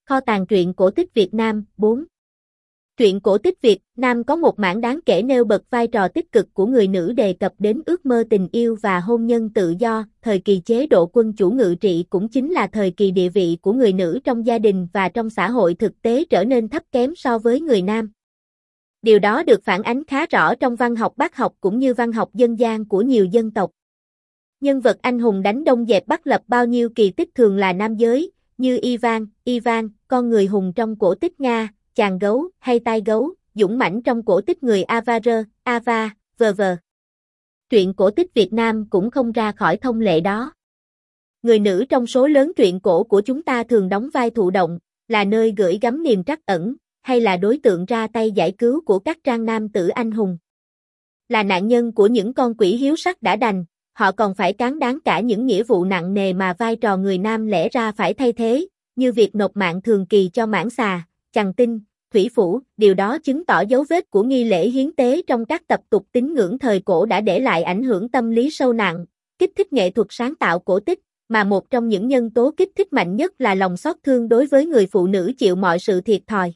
Kho tàng truyện cổ tích Việt Nam 4. Truyện cổ tích Việt Nam có một mảng đáng kể nêu bật vai trò tích cực của người nữ, đề cập đến ước mơ tình yêu và hôn nhân tự do. Thời kỳ chế độ quân chủ ngự trị cũng chính là thời kỳ địa vị của người nữ trong gia đình và trong xã hội thực tế trở nên thấp kém so với người nam. Điều đó được phản ánh khá rõ trong văn học bác học cũng như văn học dân gian của nhiều dân tộc. Nhân vật anh hùng đánh Đông dẹp Bắc lập bao nhiêu kỳ tích thường là nam giới, như Ivan, con người hùng trong cổ tích Nga, chàng gấu hay tai gấu, dũng mãnh trong cổ tích người Ava, v.v. Truyện cổ tích Việt Nam cũng không ra khỏi thông lệ đó. Người nữ trong số lớn truyện cổ của chúng ta thường đóng vai thụ động, là nơi gửi gắm niềm trắc ẩn, hay là đối tượng ra tay giải cứu của các trang nam tử anh hùng. Là nạn nhân của những con quỷ hiếu sắc đã đành, họ còn phải cán đáng cả những nghĩa vụ nặng nề mà vai trò người nam lẽ ra phải thay thế, như việc nộp mạng thường kỳ cho mãng xà, chằn tinh, thủy phủ. Điều đó chứng tỏ dấu vết của nghi lễ hiến tế trong các tập tục tín ngưỡng thời cổ đã để lại ảnh hưởng tâm lý sâu nặng, kích thích nghệ thuật sáng tạo cổ tích, mà một trong những nhân tố kích thích mạnh nhất là lòng xót thương đối với người phụ nữ chịu mọi sự thiệt thòi.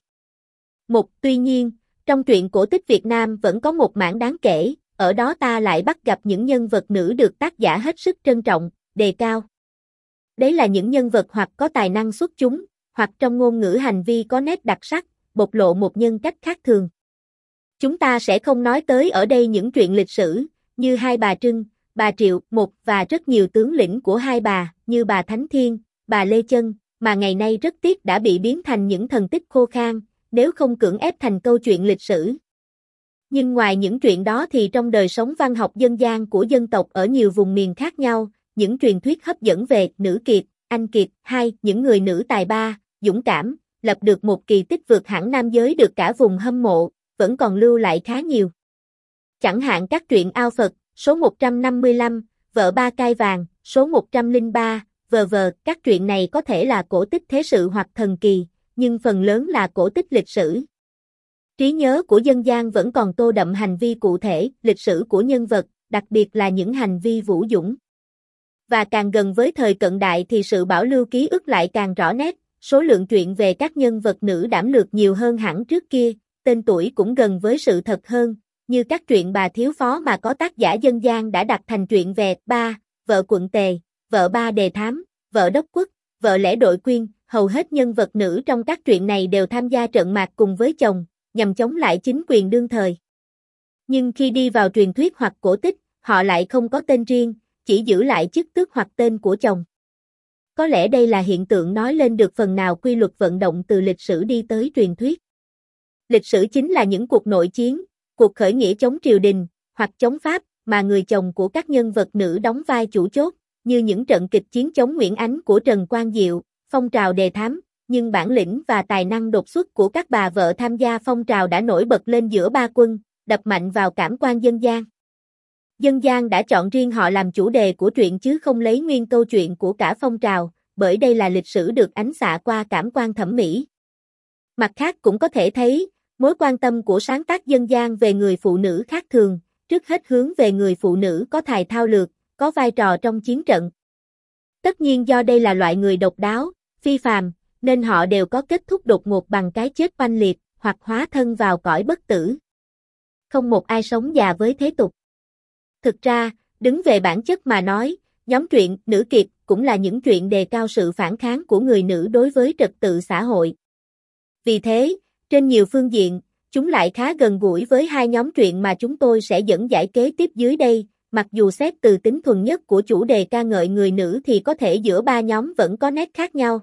Tuy nhiên, trong truyện cổ tích Việt Nam vẫn có một mảng đáng kể, ở đó ta lại bắt gặp những nhân vật nữ được tác giả hết sức trân trọng, đề cao. Đấy là những nhân vật hoặc có tài năng xuất chúng, hoặc trong ngôn ngữ hành vi có nét đặc sắc, bộc lộ một nhân cách khác thường. Chúng ta sẽ không nói tới ở đây những truyện lịch sử, như Hai Bà Trưng, bà Triệu, và rất nhiều tướng lĩnh của hai bà, như bà Thánh Thiên, bà Lê Chân, mà ngày nay rất tiếc đã bị biến thành những thần tích khô khan, nếu không cưỡng ép thành câu chuyện lịch sử. Nhưng ngoài những chuyện đó thì trong đời sống văn học dân gian của dân tộc ở nhiều vùng miền khác nhau, những truyền thuyết hấp dẫn về nữ kiệt, anh kiệt, những người nữ tài ba, dũng cảm, lập được một kỳ tích vượt hẳn nam giới được cả vùng hâm mộ, vẫn còn lưu lại khá nhiều. Chẳng hạn các truyện Ao Phật, số 155, Vợ Ba Cai Vàng, số 103, v.v. Các truyện này có thể là cổ tích thế sự hoặc thần kỳ, nhưng phần lớn là cổ tích lịch sử. Trí nhớ của dân gian vẫn còn tô đậm hành vi cụ thể, lịch sử của nhân vật, đặc biệt là những hành vi vũ dũng. Và càng gần với thời cận đại thì sự bảo lưu ký ức lại càng rõ nét, số lượng truyện về các nhân vật nữ đảm lược nhiều hơn hẳn trước kia, tên tuổi cũng gần với sự thật hơn, như các truyện Bà Thiếu Phó mà có tác giả dân gian đã đặt thành truyện về Ba, vợ Quận Tề, vợ Ba Đề Thám, vợ Đốc Quốc, vợ Lẽ Đội Quyên. Hầu hết nhân vật nữ trong các truyện này đều tham gia trận mạc cùng với chồng, nhằm chống lại chính quyền đương thời. Nhưng khi đi vào truyền thuyết hoặc cổ tích, họ lại không có tên riêng, chỉ giữ lại chức tước hoặc tên của chồng. Có lẽ đây là hiện tượng nói lên được phần nào quy luật vận động từ lịch sử đi tới truyền thuyết. Lịch sử chính là những cuộc nội chiến, cuộc khởi nghĩa chống triều đình, hoặc chống Pháp, mà người chồng của các nhân vật nữ đóng vai chủ chốt, như những trận kịch chiến chống Nguyễn Ánh của Trần Quang Diệu, phong trào đề thám, nhưng bản lĩnh và tài năng đột xuất của các bà vợ tham gia phong trào đã nổi bật lên giữa ba quân, đập mạnh vào cảm quan dân gian. Dân gian đã chọn riêng họ làm chủ đề của truyện chứ không lấy nguyên câu chuyện của cả phong trào, bởi đây là lịch sử được ánh xạ qua cảm quan thẩm mỹ. Mặt khác cũng có thể thấy, mối quan tâm của sáng tác dân gian về người phụ nữ khác thường, trước hết hướng về người phụ nữ có tài thao lược, có vai trò trong chiến trận. Tất nhiên do đây là loại người độc đáo, phi phàm, nên họ đều có kết thúc đột ngột bằng cái chết oanh liệt, hoặc hóa thân vào cõi bất tử. Không một ai sống già với thế tục. Thực ra, đứng về bản chất mà nói, nhóm truyện nữ kiệt cũng là những truyện đề cao sự phản kháng của người nữ đối với trật tự xã hội. Vì thế, trên nhiều phương diện, chúng lại khá gần gũi với hai nhóm truyện mà chúng tôi sẽ dẫn giải kế tiếp dưới đây. Mặc dù xét từ tính thuần nhất của chủ đề ca ngợi người nữ thì có thể giữa ba nhóm vẫn có nét khác nhau.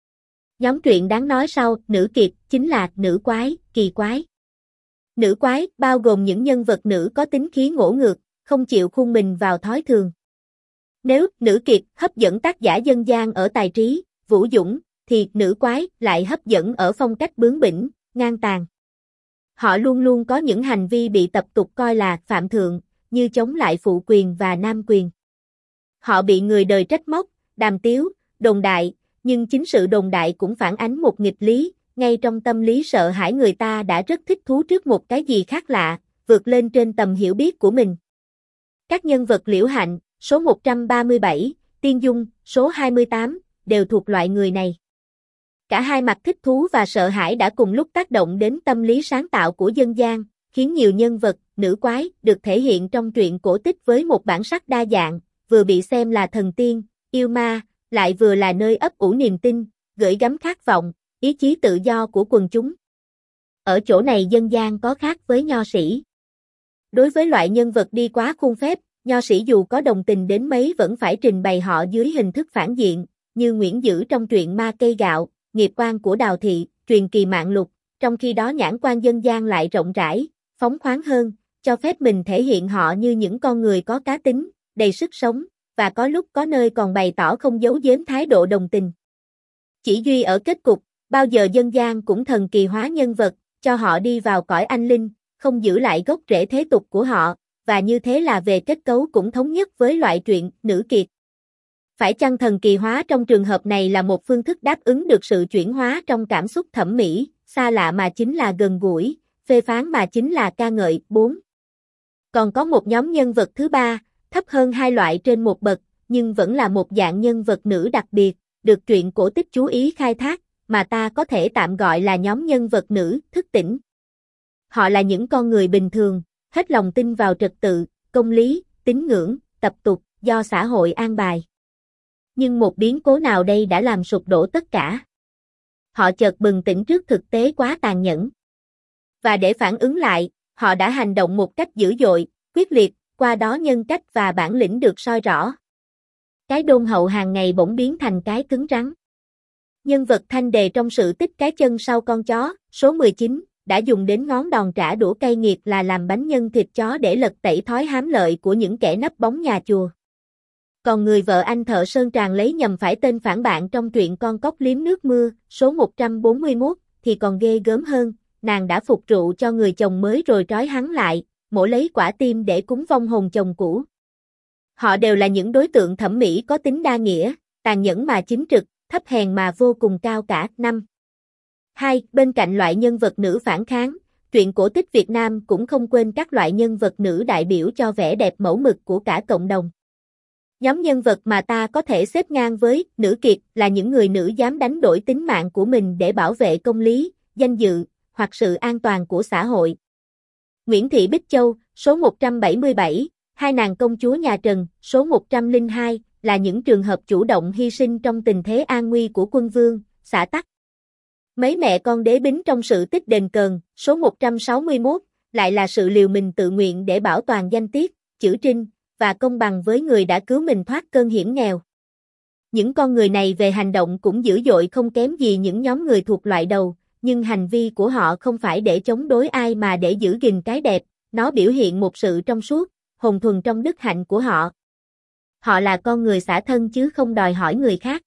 Nhóm truyện đáng nói sau, nữ kiệt, chính là nữ quái, kỳ quái. Nữ quái, bao gồm những nhân vật nữ có tính khí ngỗ ngược, không chịu khuôn mình vào thói thường. Nếu nữ kiệt hấp dẫn tác giả dân gian ở tài trí, vũ dũng, thì nữ quái lại hấp dẫn ở phong cách bướng bỉnh, ngang tàn. Họ luôn luôn có những hành vi bị tập tục coi là phạm thượng, như chống lại phụ quyền và nam quyền. Họ bị người đời trách móc, đàm tiếu, đồn đại, nhưng chính sự đồn đại cũng phản ánh một nghịch lý, ngay trong tâm lý sợ hãi người ta đã rất thích thú trước một cái gì khác lạ, vượt lên trên tầm hiểu biết của mình. Các nhân vật Liễu Hạnh, số 137, Tiên Dung, số 28, đều thuộc loại người này. Cả hai mặt thích thú và sợ hãi đã cùng lúc tác động đến tâm lý sáng tạo của dân gian, khiến nhiều nhân vật, nữ quái, được thể hiện trong truyện cổ tích với một bản sắc đa dạng, vừa bị xem là thần tiên, yêu ma, lại vừa là nơi ấp ủ niềm tin, gửi gắm khát vọng, ý chí tự do của quần chúng. Ở chỗ này dân gian có khác với nho sĩ. Đối với loại nhân vật đi quá khuôn phép, nho sĩ dù có đồng tình đến mấy vẫn phải trình bày họ dưới hình thức phản diện, như Nguyễn Dữ trong truyện Ma Cây Gạo, Nghiệp Quan của Đào Thị, truyền kỳ Mạng Lục, trong khi đó nhãn quan dân gian lại rộng rãi, phóng khoáng hơn, cho phép mình thể hiện họ như những con người có cá tính, đầy sức sống, và có lúc có nơi còn bày tỏ không giấu giếm thái độ đồng tình. Chỉ duy ở kết cục, bao giờ dân gian cũng thần kỳ hóa nhân vật, cho họ đi vào cõi anh linh, không giữ lại gốc rễ thế tục của họ, và như thế là về kết cấu cũng thống nhất với loại truyện nữ kiệt. Phải chăng thần kỳ hóa trong trường hợp này là một phương thức đáp ứng được sự chuyển hóa trong cảm xúc thẩm mỹ, xa lạ mà chính là gần gũi, phê phán mà chính là ca ngợi. 4. Còn có một nhóm nhân vật thứ ba, thấp hơn hai loại trên một bậc, nhưng vẫn là một dạng nhân vật nữ đặc biệt, được truyện cổ tích chú ý khai thác, mà ta có thể tạm gọi là nhóm nhân vật nữ thức tỉnh. Họ là những con người bình thường, hết lòng tin vào trật tự, công lý, tín ngưỡng, tập tục, do xã hội an bài. Nhưng một biến cố nào đây đã làm sụp đổ tất cả. Họ chợt bừng tỉnh trước thực tế quá tàn nhẫn. Và để phản ứng lại, họ đã hành động một cách dữ dội, quyết liệt, qua đó nhân cách và bản lĩnh được soi rõ. Cái đôn hậu hàng ngày bỗng biến thành cái cứng rắn. Nhân vật thanh đề trong sự tích Cái chân sau con chó, số 19, đã dùng đến ngón đòn trả đũa cay nghiệt là làm bánh nhân thịt chó để lật tẩy thói hám lợi của những kẻ nấp bóng nhà chùa. Còn người vợ anh thợ sơn tràng lấy nhầm phải tên phản bạn trong truyện Con cóc liếm nước mưa, số 141, thì còn ghê gớm hơn, nàng đã phục rượu cho người chồng mới rồi trói hắn lại, mổ lấy quả tim để cúng vong hồn chồng cũ. Họ đều là những đối tượng thẩm mỹ có tính đa nghĩa, tàn nhẫn mà chính trực, thấp hèn mà vô cùng cao cả. 5. 2. Bên cạnh loại nhân vật nữ phản kháng, truyện cổ tích Việt Nam cũng không quên các loại nhân vật nữ đại biểu cho vẻ đẹp mẫu mực của cả cộng đồng. Nhóm nhân vật mà ta có thể xếp ngang với nữ kiệt là những người nữ dám đánh đổi tính mạng của mình để bảo vệ công lý, danh dự, hoặc sự an toàn của xã hội. Nguyễn Thị Bích Châu, số 177, hai nàng công chúa nhà Trần, số 102, là những trường hợp chủ động hy sinh trong tình thế an nguy của quân vương, xã tắc. Mấy mẹ con đế bính trong sự tích Đền Cờn, số 161, lại là sự liều mình tự nguyện để bảo toàn danh tiết, chữ trinh, và công bằng với người đã cứu mình thoát cơn hiểm nghèo. Những con người này về hành động cũng dữ dội không kém gì những nhóm người thuộc loại đầu, nhưng hành vi của họ không phải để chống đối ai mà để giữ gìn cái đẹp, nó biểu hiện một sự trong suốt, hồn thuần trong đức hạnh của họ. Họ là con người xả thân chứ không đòi hỏi người khác.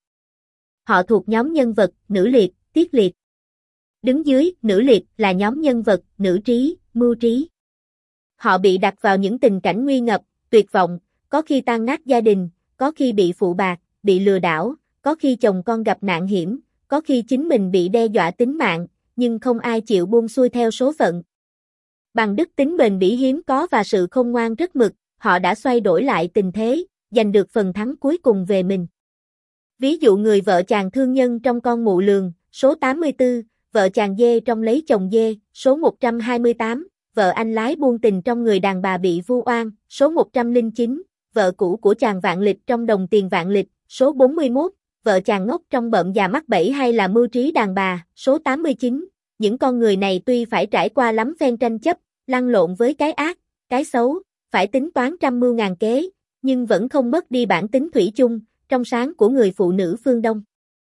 Họ thuộc nhóm nhân vật, nữ liệt, tiết liệt. Đứng dưới, nữ liệt là nhóm nhân vật, nữ trí, mưu trí. Họ bị đặt vào những tình cảnh nguy ngập, tuyệt vọng, có khi tan nát gia đình, có khi bị phụ bạc, bị lừa đảo, có khi chồng con gặp nạn hiểm, có khi chính mình bị đe dọa tính mạng, nhưng không ai chịu buông xuôi theo số phận. Bằng đức tính bền bỉ hiếm có và sự khôn ngoan rất mực, họ đã xoay đổi lại tình thế, giành được phần thắng cuối cùng về mình. Ví dụ người vợ chàng thương nhân trong Con Mụ Lường, số 84, vợ chàng dê trong Lấy chồng dê, số 128, vợ anh lái buôn tình trong Người đàn bà bị vu oan, số 109, vợ cũ của chàng Vạn Lịch trong Đồng tiền Vạn Lịch, số 41, vợ chàng ngốc trong Bợm già mắc bẫy hay là Mưu trí đàn bà, số 89. Những con người này tuy phải trải qua lắm phen tranh chấp, lăn lộn với cái ác, cái xấu, phải tính toán trăm mưu ngàn kế, nhưng vẫn không mất đi bản tính thủy chung, trong sáng của người phụ nữ phương Đông.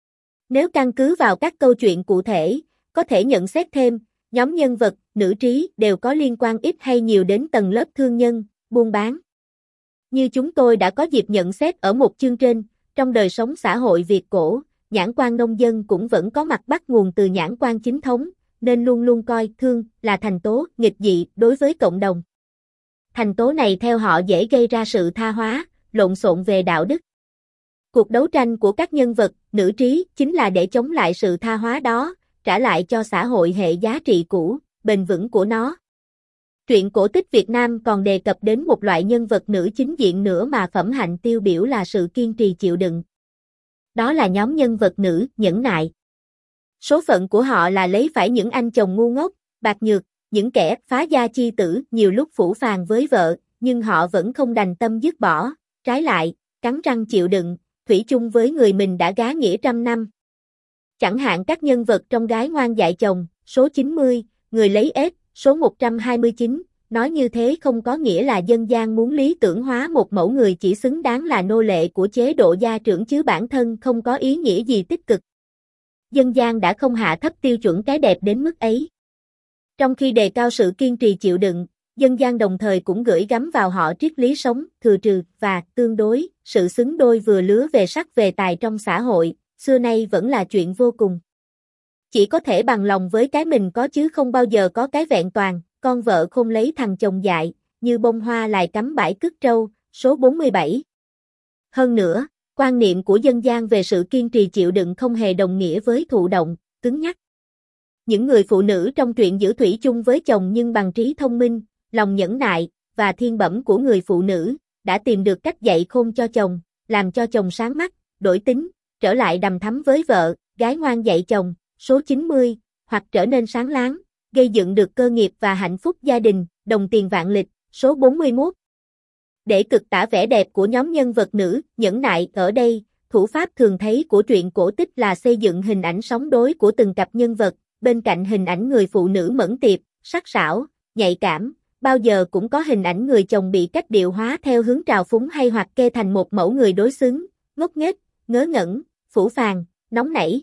Nếu căn cứ vào các câu chuyện cụ thể, có thể nhận xét thêm, nhóm nhân vật, nữ trí đều có liên quan ít hay nhiều đến tầng lớp thương nhân, buôn bán. Như chúng tôi đã có dịp nhận xét ở một chương trên, trong đời sống xã hội Việt cổ, nhãn quan nông dân cũng vẫn có mặt bắt nguồn từ nhãn quan chính thống, nên luôn luôn coi thương là thành tố nghịch dị đối với cộng đồng. Thành tố này theo họ dễ gây ra sự tha hóa, lộn xộn về đạo đức. Cuộc đấu tranh của các nhân vật, nữ trí chính là để chống lại sự tha hóa đó, trả lại cho xã hội hệ giá trị cũ, bền vững của nó. Truyện cổ tích Việt Nam còn đề cập đến một loại nhân vật nữ chính diện nữa mà phẩm hạnh tiêu biểu là sự kiên trì chịu đựng. Đó là nhóm nhân vật nữ nhẫn nại. Số phận của họ là lấy phải những anh chồng ngu ngốc, bạc nhược, những kẻ phá gia chi tử, nhiều lúc phũ phàng với vợ, nhưng họ vẫn không đành tâm dứt bỏ, trái lại, cắn răng chịu đựng, thủy chung với người mình đã gá nghĩa trăm năm. Chẳng hạn các nhân vật trong Gái ngoan dạy chồng, số 90, Người lấy ếch, số 129, nói như thế không có nghĩa là dân gian muốn lý tưởng hóa một mẫu người chỉ xứng đáng là nô lệ của chế độ gia trưởng chứ bản thân không có ý nghĩa gì tích cực. Dân gian đã không hạ thấp tiêu chuẩn cái đẹp đến mức ấy. Trong khi đề cao sự kiên trì chịu đựng, dân gian đồng thời cũng gửi gắm vào họ triết lý sống, thừa trừ và tương đối, sự xứng đôi vừa lứa về sắc về tài trong xã hội, xưa nay vẫn là chuyện vô cùng. Chỉ có thể bằng lòng với cái mình có chứ không bao giờ có cái vẹn toàn, con vợ khôn lấy thằng chồng dại, như bông hoa lại cắm bãi cứt trâu, số 47. Hơn nữa, quan niệm của dân gian về sự kiên trì chịu đựng không hề đồng nghĩa với thụ động, cứng nhắc. Những người phụ nữ trong truyện giữ thủy chung với chồng nhưng bằng trí thông minh, lòng nhẫn nại, và thiên bẩm của người phụ nữ, đã tìm được cách dạy khôn cho chồng, làm cho chồng sáng mắt, đổi tính, trở lại đằm thắm với vợ, Gái ngoan dạy chồng, số 90, hoặc trở nên sáng láng, gây dựng được cơ nghiệp và hạnh phúc gia đình, đồng tiền vạn lịch, số 41. Để cực tả vẻ đẹp của nhóm nhân vật nữ, nhẫn nại ở đây, thủ pháp thường thấy của truyện cổ tích là xây dựng hình ảnh sóng đối của từng cặp nhân vật, bên cạnh hình ảnh người phụ nữ mẫn tiệp, sắc sảo, nhạy cảm, bao giờ cũng có hình ảnh người chồng bị cách điệu hóa theo hướng trào phúng hay hoặc kê thành một mẫu người đối xứng, ngốc nghếch, ngớ ngẩn, phũ phàng, nóng nảy.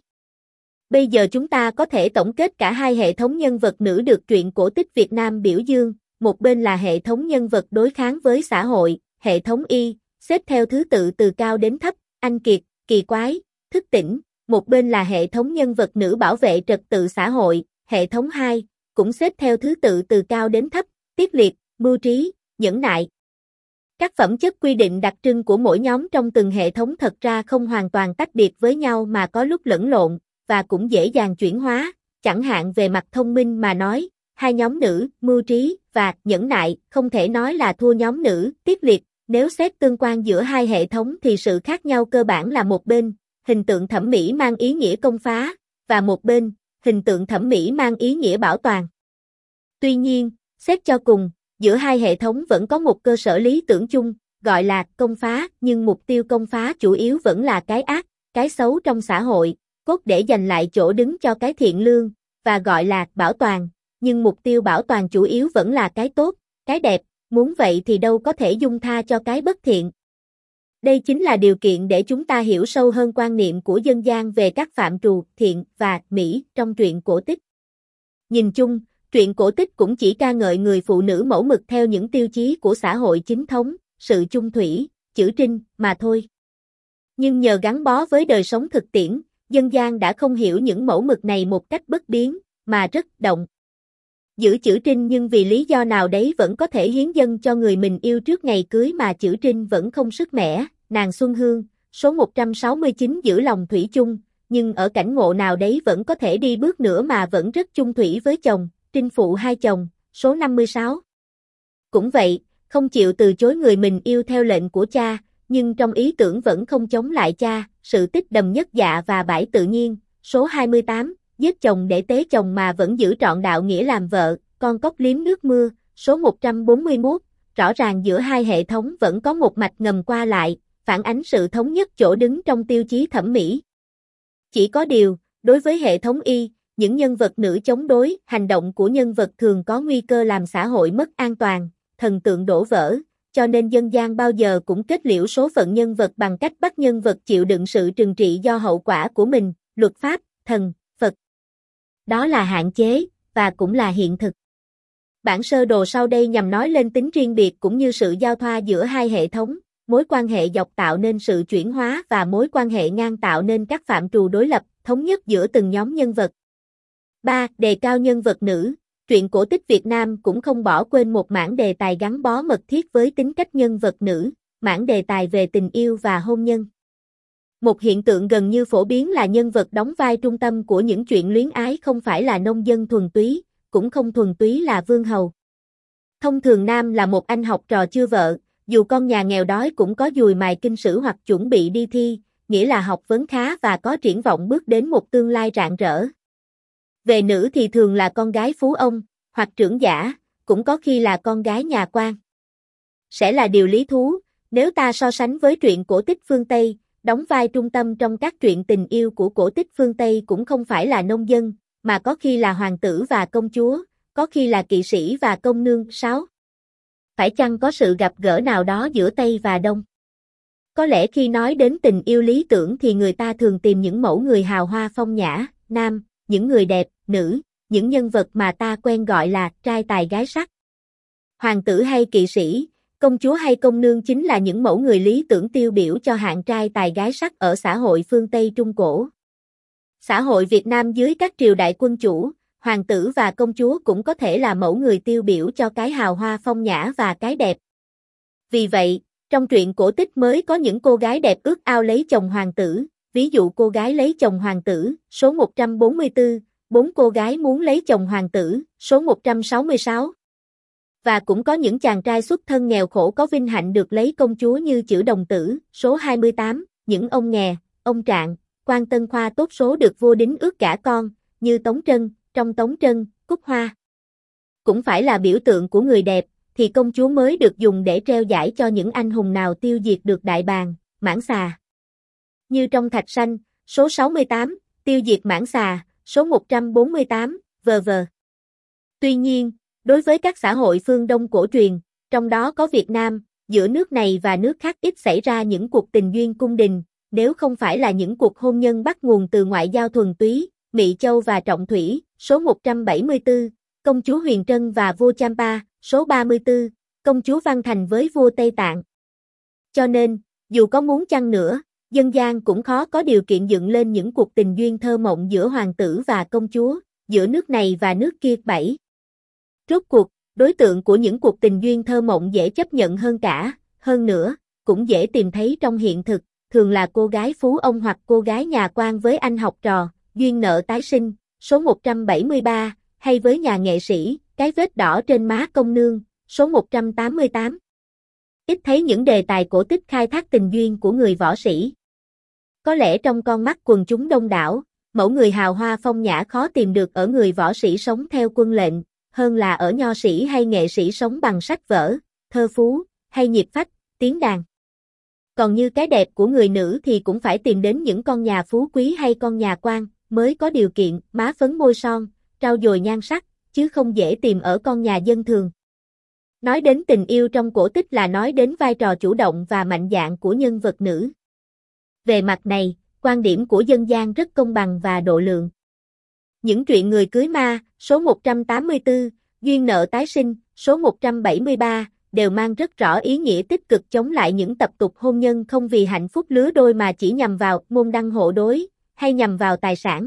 Bây giờ chúng ta có thể tổng kết cả hai hệ thống nhân vật nữ được truyện cổ tích Việt Nam biểu dương, một bên là hệ thống nhân vật đối kháng với xã hội, hệ thống Y, xếp theo thứ tự từ cao đến thấp, anh kiệt, kỳ quái, thức tỉnh, một bên là hệ thống nhân vật nữ bảo vệ trật tự xã hội, hệ thống 2, cũng xếp theo thứ tự từ cao đến thấp, tiết liệt, mưu trí, nhẫn nại. Các phẩm chất quy định đặc trưng của mỗi nhóm trong từng hệ thống thật ra không hoàn toàn tách biệt với nhau mà có lúc lẫn lộn, và cũng dễ dàng chuyển hóa, chẳng hạn về mặt thông minh mà nói, hai nhóm nữ, mưu trí và nhẫn nại, không thể nói là thua nhóm nữ, tiết liệt, nếu xét tương quan giữa hai hệ thống thì sự khác nhau cơ bản là một bên, hình tượng thẩm mỹ mang ý nghĩa công phá, và một bên, hình tượng thẩm mỹ mang ý nghĩa bảo toàn. Tuy nhiên, xét cho cùng, giữa hai hệ thống vẫn có một cơ sở lý tưởng chung, gọi là công phá, nhưng mục tiêu công phá chủ yếu vẫn là cái ác, cái xấu trong xã hội, cốt để giành lại chỗ đứng cho cái thiện lương, và gọi là bảo toàn, nhưng mục tiêu bảo toàn chủ yếu vẫn là cái tốt, cái đẹp, muốn vậy thì đâu có thể dung tha cho cái bất thiện. Đây chính là điều kiện để chúng ta hiểu sâu hơn quan niệm của dân gian về các phạm trù thiện và mỹ trong truyện cổ tích. Nhìn chung, truyện cổ tích cũng chỉ ca ngợi người phụ nữ mẫu mực theo những tiêu chí của xã hội chính thống, sự chung thủy, chữ trinh mà thôi. Nhưng nhờ gắn bó với đời sống thực tiễn, dân gian đã không hiểu những mẫu mực này một cách bất biến, mà rất động. Giữ chữ trinh nhưng vì lý do nào đấy vẫn có thể hiến dâng cho người mình yêu trước ngày cưới mà chữ trinh vẫn không sức mẻ, nàng Xuân Hương, số 169 giữ lòng thủy chung, nhưng ở cảnh ngộ nào đấy vẫn có thể đi bước nữa mà vẫn rất chung thủy với chồng, trinh phụ hai chồng, số 56. Cũng vậy, không chịu từ chối người mình yêu theo lệnh của cha, nhưng trong ý tưởng vẫn không chống lại cha, sự tích đầm nhất dạ và bãi tự nhiên, số 28, giết chồng để tế chồng mà vẫn giữ trọn đạo nghĩa làm vợ, con cóc liếm nước mưa, số 141, rõ ràng giữa hai hệ thống vẫn có một mạch ngầm qua lại, phản ánh sự thống nhất chỗ đứng trong tiêu chí thẩm mỹ. Chỉ có điều, đối với hệ thống Y, những nhân vật nữ chống đối, hành động của nhân vật thường có nguy cơ làm xã hội mất an toàn, thần tượng đổ vỡ, cho nên dân gian bao giờ cũng kết liễu số phận nhân vật bằng cách bắt nhân vật chịu đựng sự trừng trị do hậu quả của mình, luật pháp, thần, Phật. Đó là hạn chế, và cũng là hiện thực. Bản sơ đồ sau đây nhằm nói lên tính riêng biệt cũng như sự giao thoa giữa hai hệ thống, mối quan hệ dọc tạo nên sự chuyển hóa và mối quan hệ ngang tạo nên các phạm trù đối lập, thống nhất giữa từng nhóm nhân vật. 3. Đề cao nhân vật nữ. Truyện cổ tích Việt Nam cũng không bỏ quên một mảng đề tài gắn bó mật thiết với tính cách nhân vật nữ, mảng đề tài về tình yêu và hôn nhân. Một hiện tượng gần như phổ biến là nhân vật đóng vai trung tâm của những chuyện luyến ái không phải là nông dân thuần túy, cũng không thuần túy là vương hầu. Thông thường nam là một anh học trò chưa vợ, dù con nhà nghèo đói cũng có dùi mài kinh sử hoặc chuẩn bị đi thi, nghĩa là học vấn khá và có triển vọng bước đến một tương lai rạng rỡ. Về nữ thì thường là con gái phú ông, hoặc trưởng giả, cũng có khi là con gái nhà quan. Sẽ là điều lý thú, nếu ta so sánh với truyện cổ tích phương Tây, đóng vai trung tâm trong các truyện tình yêu của cổ tích phương Tây cũng không phải là nông dân, mà có khi là hoàng tử và công chúa, có khi là kỵ sĩ và công nương. 6. Phải chăng có sự gặp gỡ nào đó giữa Tây và Đông? Có lẽ khi nói đến tình yêu lý tưởng thì người ta thường tìm những mẫu người hào hoa phong nhã, nam, những người đẹp, nữ, những nhân vật mà ta quen gọi là trai tài gái sắc. Hoàng tử hay kỵ sĩ, công chúa hay công nương chính là những mẫu người lý tưởng tiêu biểu cho hạng trai tài gái sắc ở xã hội phương Tây Trung Cổ. Xã hội Việt Nam dưới các triều đại quân chủ, hoàng tử và công chúa cũng có thể là mẫu người tiêu biểu cho cái hào hoa phong nhã và cái đẹp. Vì vậy, trong truyện cổ tích mới có những cô gái đẹp ước ao lấy chồng hoàng tử, ví dụ cô gái lấy chồng hoàng tử, số 144, 4 cô gái muốn lấy chồng hoàng tử, số 166. Và cũng có những chàng trai xuất thân nghèo khổ có vinh hạnh được lấy công chúa như Chữ Đồng Tử, số 28, những ông nghè, ông trạng, quan tân khoa tốt số được vua đính ước gả con, như Tống Trân, trong Tống Trân, Cúc Hoa. Cũng phải là biểu tượng của người đẹp, thì công chúa mới được dùng để treo giải cho những anh hùng nào tiêu diệt được đại bàng, Mãng Xà. Như trong Thạch Sanh, số 68, tiêu diệt Mãng Xà, số 148, v.v. Tuy nhiên, đối với các xã hội phương Đông cổ truyền, trong đó có Việt Nam, giữa nước này và nước khác ít xảy ra những cuộc tình duyên cung đình, nếu không phải là những cuộc hôn nhân bắt nguồn từ ngoại giao thuần túy, Mị Châu và Trọng Thủy, số 174, công chúa Huyền Trân và vua Champa, số 34, công chúa Văn Thành với vua Tây Tạng. Cho nên, dù có muốn chăng nữa, dân gian cũng khó có điều kiện dựng lên những cuộc tình duyên thơ mộng giữa hoàng tử và công chúa, giữa nước này và nước kia. 7. Rốt cuộc, đối tượng của những cuộc tình duyên thơ mộng dễ chấp nhận hơn nữa, cũng dễ tìm thấy trong hiện thực, thường là cô gái phú ông hoặc cô gái nhà quan với anh học trò, duyên nợ tái sinh, số 173, hay với nhà nghệ sĩ, cái vết đỏ trên má công nương, số 188. Ít thấy những đề tài cổ tích khai thác tình duyên của người võ sĩ. Có lẽ trong con mắt quần chúng đông đảo, mẫu người hào hoa phong nhã khó tìm được ở người võ sĩ sống theo quân lệnh, hơn là ở nho sĩ hay nghệ sĩ sống bằng sách vở, thơ phú, hay nhịp phách, tiếng đàn. Còn như cái đẹp của người nữ thì cũng phải tìm đến những con nhà phú quý hay con nhà quan, mới có điều kiện má phấn môi son, trau dồi nhan sắc, chứ không dễ tìm ở con nhà dân thường. Nói đến tình yêu trong cổ tích là nói đến vai trò chủ động và mạnh dạn của nhân vật nữ. Về mặt này, quan điểm của dân gian rất công bằng và độ lượng. Những truyện người cưới ma, số 184, duyên nợ tái sinh, số 173, đều mang rất rõ ý nghĩa tích cực chống lại những tập tục hôn nhân không vì hạnh phúc lứa đôi mà chỉ nhằm vào môn đăng hộ đối, hay nhằm vào tài sản.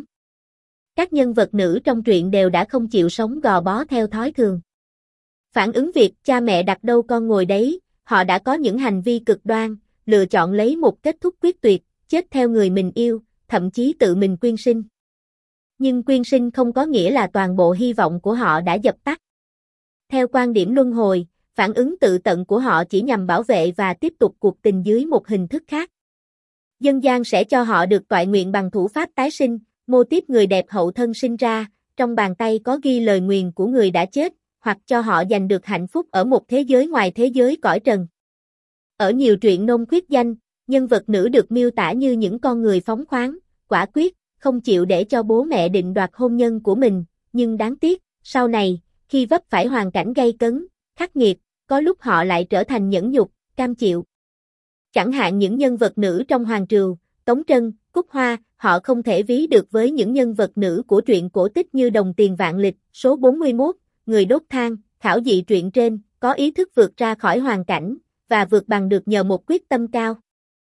Các nhân vật nữ trong truyện đều đã không chịu sống gò bó theo thói thường. Phản ứng việc cha mẹ đặt đâu con ngồi đấy, họ đã có những hành vi cực đoan, lựa chọn lấy một kết thúc quyết tuyệt, chết theo người mình yêu, thậm chí tự mình quyên sinh. Nhưng quyên sinh không có nghĩa là toàn bộ hy vọng của họ đã dập tắt. Theo quan điểm luân hồi, phản ứng tự tận của họ chỉ nhằm bảo vệ và tiếp tục cuộc tình dưới một hình thức khác. Dân gian sẽ cho họ được toại nguyện bằng thủ pháp tái sinh, mô típ người đẹp hậu thân sinh ra, trong bàn tay có ghi lời nguyền của người đã chết, hoặc cho họ giành được hạnh phúc ở một thế giới ngoài thế giới cõi trần. Ở nhiều truyện nôm khuyết danh, nhân vật nữ được miêu tả như những con người phóng khoáng, quả quyết, không chịu để cho bố mẹ định đoạt hôn nhân của mình, nhưng đáng tiếc, sau này, khi vấp phải hoàn cảnh gay cấn, khắc nghiệt, có lúc họ lại trở thành nhẫn nhục, cam chịu. Chẳng hạn những nhân vật nữ trong Hoàng Trừu, Tống Trân, Cúc Hoa, họ không thể ví được với những nhân vật nữ của truyện cổ tích như Đồng Tiền Vạn Lịch, số 41, Người đốt than, khảo dị truyện trên, có ý thức vượt ra khỏi hoàn cảnh, và vượt bằng được nhờ một quyết tâm cao.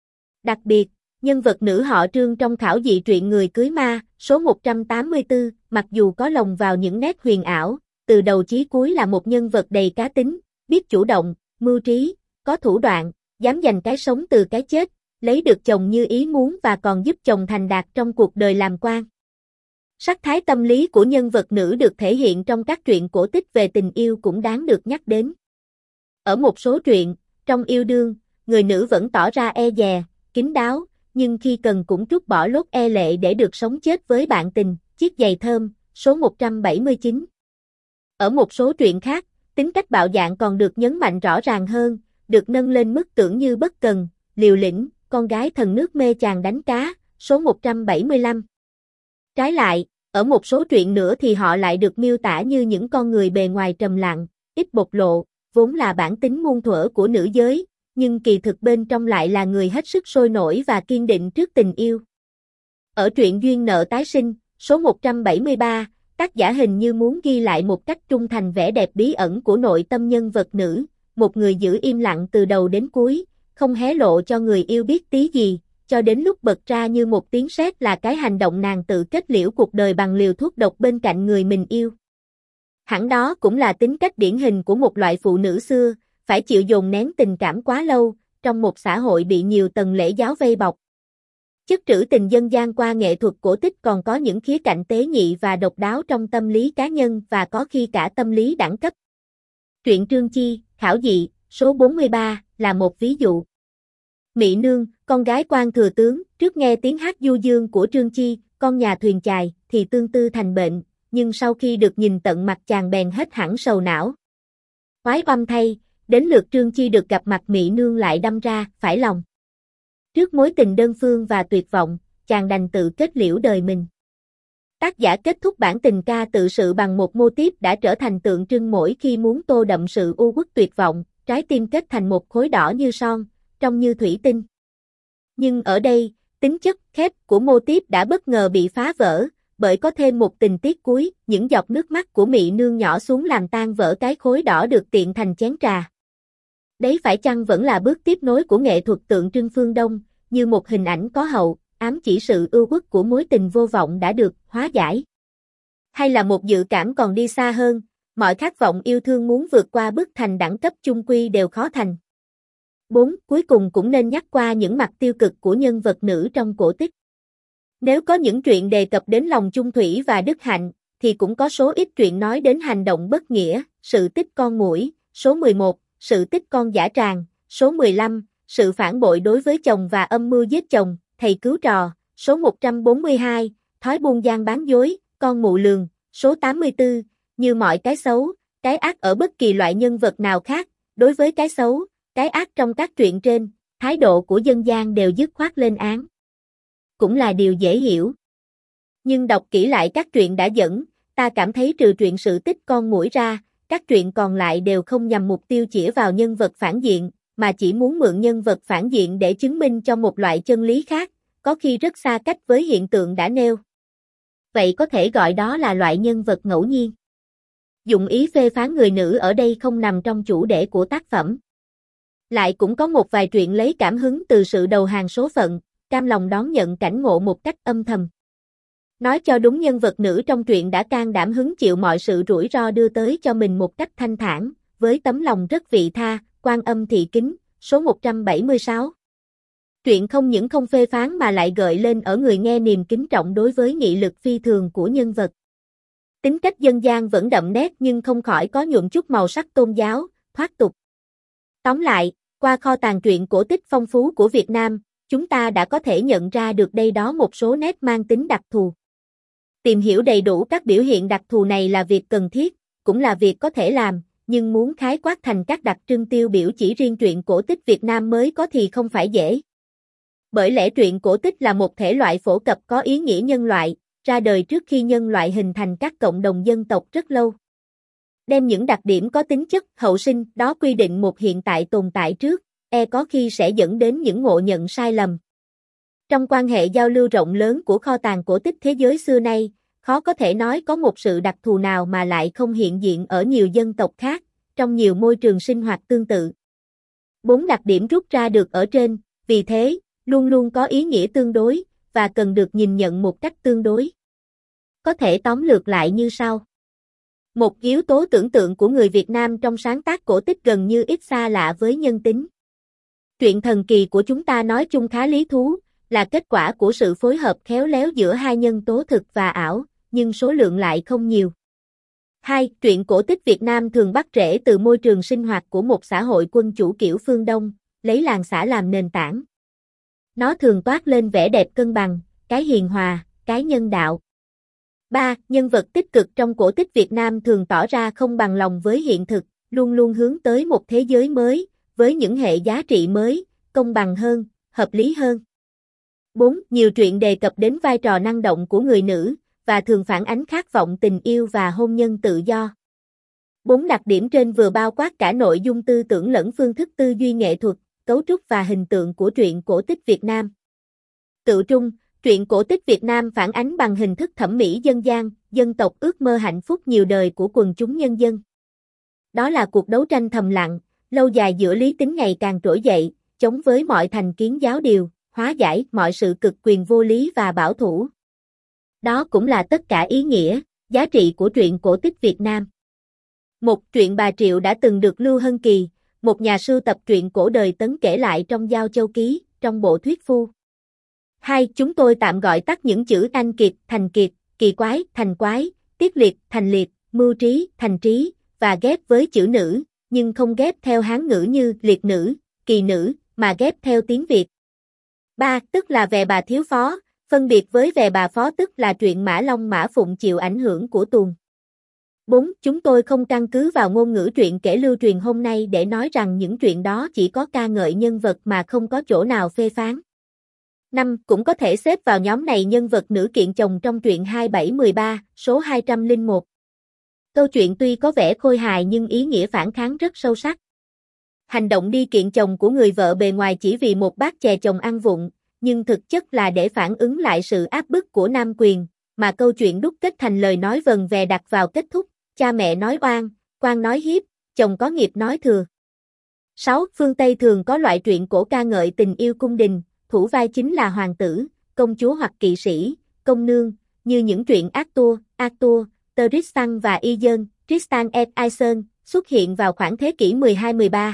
Đặc biệt, nhân vật nữ họ Trương trong khảo dị truyện Người cưới ma, số 184, mặc dù có lồng vào những nét huyền ảo, từ đầu chí cuối là một nhân vật đầy cá tính, biết chủ động, mưu trí, có thủ đoạn, dám giành cái sống từ cái chết, lấy được chồng như ý muốn và còn giúp chồng thành đạt trong cuộc đời làm quan. Sắc thái tâm lý của nhân vật nữ được thể hiện trong các truyện cổ tích về tình yêu cũng đáng được nhắc đến. Ở một số truyện, trong yêu đương, người nữ vẫn tỏ ra e dè, kín đáo, nhưng khi cần cũng trút bỏ lốt e lệ để được sống chết với bạn tình. Chiếc giày thơm, số 179. Ở một số truyện khác, tính cách bạo dạn còn được nhấn mạnh rõ ràng hơn, được nâng lên mức tưởng như bất cần, liều lĩnh, con gái thần nước mê chàng đánh cá, số 175. Trái lại, ở một số truyện nữa thì họ lại được miêu tả như những con người bề ngoài trầm lặng, ít bộc lộ, vốn là bản tính muôn thuở của nữ giới, nhưng kỳ thực bên trong lại là người hết sức sôi nổi và kiên định trước tình yêu. Ở truyện Duyên nợ tái sinh, số 173, tác giả hình như muốn ghi lại một cách trung thành vẻ đẹp bí ẩn của nội tâm nhân vật nữ, một người giữ im lặng từ đầu đến cuối, không hé lộ cho người yêu biết tí gì, cho đến lúc bật ra như một tiếng sét là cái hành động nàng tự kết liễu cuộc đời bằng liều thuốc độc bên cạnh người mình yêu. Hẳn đó cũng là tính cách điển hình của một loại phụ nữ xưa, phải chịu dồn nén tình cảm quá lâu, trong một xã hội bị nhiều tầng lễ giáo vây bọc. Chất trữ tình dân gian qua nghệ thuật cổ tích còn có những khía cạnh tế nhị và độc đáo trong tâm lý cá nhân và có khi cả tâm lý đẳng cấp. Truyện Trương Chi, Khảo Dị, số 43, là một ví dụ. Mị Nương, con gái quan thừa tướng, trước nghe tiếng hát du dương của Trương Chi, con nhà thuyền chài, thì tương tư thành bệnh, nhưng sau khi được nhìn tận mặt chàng bèn hết hẳn sầu não. Oái oăm thay, đến lượt Trương Chi được gặp mặt Mị Nương lại đâm ra, phải lòng. Trước mối tình đơn phương và tuyệt vọng, chàng đành tự kết liễu đời mình. Tác giả kết thúc bản tình ca tự sự bằng một mô típ đã trở thành tượng trưng mỗi khi muốn tô đậm sự u uất tuyệt vọng, trái tim kết thành một khối đỏ như son, trông như thủy tinh. Nhưng ở đây, tính chất khép của mô típ đã bất ngờ bị phá vỡ, bởi có thêm một tình tiết cuối, những giọt nước mắt của Mị Nương nhỏ xuống làm tan vỡ cái khối đỏ được tiện thành chén trà. Đấy phải chăng vẫn là bước tiếp nối của nghệ thuật tượng trưng phương Đông, như một hình ảnh có hậu, ám chỉ sự ưu uất của mối tình vô vọng đã được hóa giải? Hay là một dự cảm còn đi xa hơn, mọi khát vọng yêu thương muốn vượt qua bức thành đẳng cấp chung quy đều khó thành? 4. Cuối cùng cũng nên nhắc qua những mặt tiêu cực của nhân vật nữ trong cổ tích. Nếu có những truyện đề cập đến lòng chung thủy và đức hạnh, thì cũng có số ít truyện nói đến hành động bất nghĩa, sự tích con muỗi, số 11, sự tích con dã tràng, số 15, sự phản bội đối với chồng và âm mưu giết chồng, thầy cứu trò, số 142, thói buôn gian bán dối, con mụ lường, số 84, như mọi cái xấu, cái ác ở bất kỳ loại nhân vật nào khác, đối với cái xấu, cái ác trong các truyện trên, thái độ của dân gian đều dứt khoát lên án. Cũng là điều dễ hiểu. Nhưng đọc kỹ lại các truyện đã dẫn, ta cảm thấy trừ truyện sự tích con muỗi ra, các truyện còn lại đều không nhằm mục tiêu chĩa vào nhân vật phản diện, mà chỉ muốn mượn nhân vật phản diện để chứng minh cho một loại chân lý khác, có khi rất xa cách với hiện tượng đã nêu. Vậy có thể gọi đó là loại nhân vật ngẫu nhiên. Dụng ý phê phán người nữ ở đây không nằm trong chủ đề của tác phẩm. Lại cũng có một vài truyện lấy cảm hứng từ sự đầu hàng số phận, cam lòng đón nhận cảnh ngộ một cách âm thầm. Nói cho đúng, nhân vật nữ trong truyện đã can đảm hứng chịu mọi sự rủi ro đưa tới cho mình một cách thanh thản, với tấm lòng rất vị tha, Quan Âm Thị Kính, số 176. Truyện không những không phê phán mà lại gợi lên ở người nghe niềm kính trọng đối với nghị lực phi thường của nhân vật. Tính cách dân gian vẫn đậm nét nhưng không khỏi có nhuộm chút màu sắc tôn giáo, thoát tục. Tóm lại, qua kho tàng truyện cổ tích phong phú của Việt Nam, chúng ta đã có thể nhận ra được đây đó một số nét mang tính đặc thù. Tìm hiểu đầy đủ các biểu hiện đặc thù này là việc cần thiết, cũng là việc có thể làm, nhưng muốn khái quát thành các đặc trưng tiêu biểu chỉ riêng truyện cổ tích Việt Nam mới có thì không phải dễ. Bởi lẽ truyện cổ tích là một thể loại phổ cập có ý nghĩa nhân loại, ra đời trước khi nhân loại hình thành các cộng đồng dân tộc rất lâu. Đem những đặc điểm có tính chất hậu sinh đó quy định một hiện tại tồn tại trước, có khi sẽ dẫn đến những ngộ nhận sai lầm. Trong quan hệ giao lưu rộng lớn của kho tàng cổ tích thế giới xưa nay, khó có thể nói có một sự đặc thù nào mà lại không hiện diện ở nhiều dân tộc khác, trong nhiều môi trường sinh hoạt tương tự. 4 đặc điểm rút ra được ở trên, vì thế, luôn luôn có ý nghĩa tương đối, và cần được nhìn nhận một cách tương đối. Có thể tóm lược lại như sau. Một yếu tố tưởng tượng của người Việt Nam trong sáng tác cổ tích gần như ít xa lạ với nhân tính. Truyện thần kỳ của chúng ta nói chung khá lý thú, là kết quả của sự phối hợp khéo léo giữa hai nhân tố thực và ảo, nhưng số lượng lại không nhiều. 2. Truyện cổ tích Việt Nam thường bắt rễ từ môi trường sinh hoạt của một xã hội quân chủ kiểu phương Đông, lấy làng xã làm nền tảng. Nó thường toát lên vẻ đẹp cân bằng, cái hiền hòa, cái nhân đạo. 3. Nhân vật tích cực trong cổ tích Việt Nam thường tỏ ra không bằng lòng với hiện thực, luôn luôn hướng tới một thế giới mới, với những hệ giá trị mới, công bằng hơn, hợp lý hơn. 4. Nhiều truyện đề cập đến vai trò năng động của người nữ, và thường phản ánh khát vọng tình yêu và hôn nhân tự do. 4 đặc điểm trên vừa bao quát cả nội dung tư tưởng lẫn phương thức tư duy nghệ thuật, cấu trúc và hình tượng của truyện cổ tích Việt Nam. Tựu trung, truyện cổ tích Việt Nam phản ánh bằng hình thức thẩm mỹ dân gian, dân tộc ước mơ hạnh phúc nhiều đời của quần chúng nhân dân. Đó là cuộc đấu tranh thầm lặng, lâu dài giữa lý tính ngày càng trỗi dậy, chống với mọi thành kiến giáo điều, hóa giải mọi sự cực quyền vô lý và bảo thủ. Đó cũng là tất cả ý nghĩa, giá trị của truyện cổ tích Việt Nam. Một truyện Bà Triệu đã từng được Lưu Hân Kỳ, một nhà sưu tập truyện cổ đời Tấn kể lại trong Giao Châu Ký, trong bộ Thuyết Phu. 2. Chúng tôi tạm gọi tắt những chữ Anh Kiệt, Thành Kiệt, Kỳ Quái, Thành Quái, Tiết Liệt, Thành Liệt, Mưu Trí, Thành Trí, và ghép với chữ nữ, nhưng không ghép theo Hán ngữ như liệt nữ, kỳ nữ, mà ghép theo tiếng Việt. 3. Tức là Về Bà Thiếu Phó, phân biệt với Về Bà Phó tức là truyện Mã Long Mã Phụng chịu ảnh hưởng của tuồng. 4. Chúng tôi không căn cứ vào ngôn ngữ truyện kể lưu truyền hôm nay để nói rằng những truyện đó chỉ có ca ngợi nhân vật mà không có chỗ nào phê phán. 5. Cũng có thể xếp vào nhóm này nhân vật nữ kiện chồng trong truyện 2713, số 201. Câu chuyện tuy có vẻ khôi hài nhưng ý nghĩa phản kháng rất sâu sắc. Hành động đi kiện chồng của người vợ bề ngoài chỉ vì một bát chè chồng ăn vụng, nhưng thực chất là để phản ứng lại sự áp bức của nam quyền, mà câu chuyện đúc kết thành lời nói vần vè đặt vào kết thúc, cha mẹ nói oan, quan nói hiếp, chồng có nghiệp nói thừa. 6. Phương Tây thường có loại truyện cổ ca ngợi tình yêu cung đình, thủ vai chính là hoàng tử, công chúa hoặc kỵ sĩ, công nương, như những truyện Arthur, Tristan và Iseult, Tristan et Iseult, xuất hiện vào khoảng thế kỷ 12-13.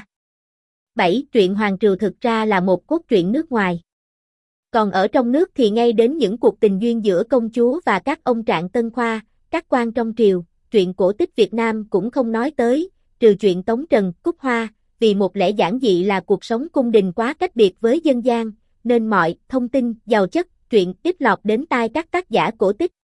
7. Truyện Hoàng Triều thực ra là một cốt truyện nước ngoài. Còn ở trong nước thì ngay đến những cuộc tình duyên giữa công chúa và các ông trạng tân khoa, các quan trong triều, truyện cổ tích Việt Nam cũng không nói tới, trừ chuyện Tống Trần, Cúc Hoa, vì một lẽ giản dị là cuộc sống cung đình quá cách biệt với dân gian, nên mọi thông tin, giàu chất, truyện ít lọt đến tai các tác giả cổ tích.